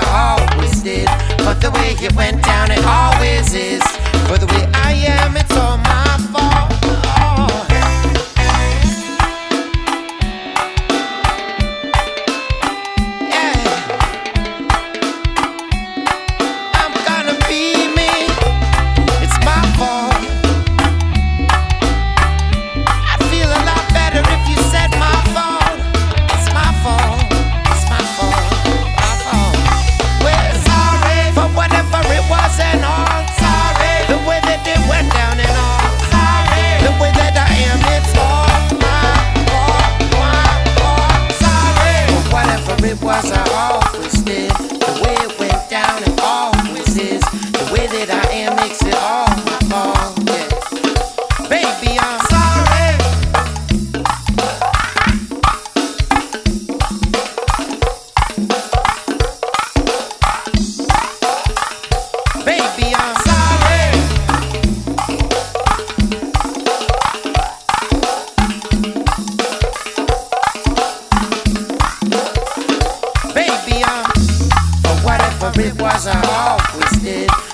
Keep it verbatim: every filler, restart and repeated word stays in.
always did. But the way it went down, it always is. For the way I am, it's all my fault. Oh. Yeah. I'm gonna be me. It's my fault. I'd feel a lot better if you said my fault. It's my fault. It's my fault. My fault. We're sorry for whatever it was and all. Sorry the way that it went down and all. Sorry the way that I am. It's all my fault. My fault. Sorry for whatever it was. I always did. The way it went down it always is. The way that I am makes it all my fault. Yeah. Baby, I'm sorry. Baby, I'm sorry. Baby, I'm for whatever it was I always did.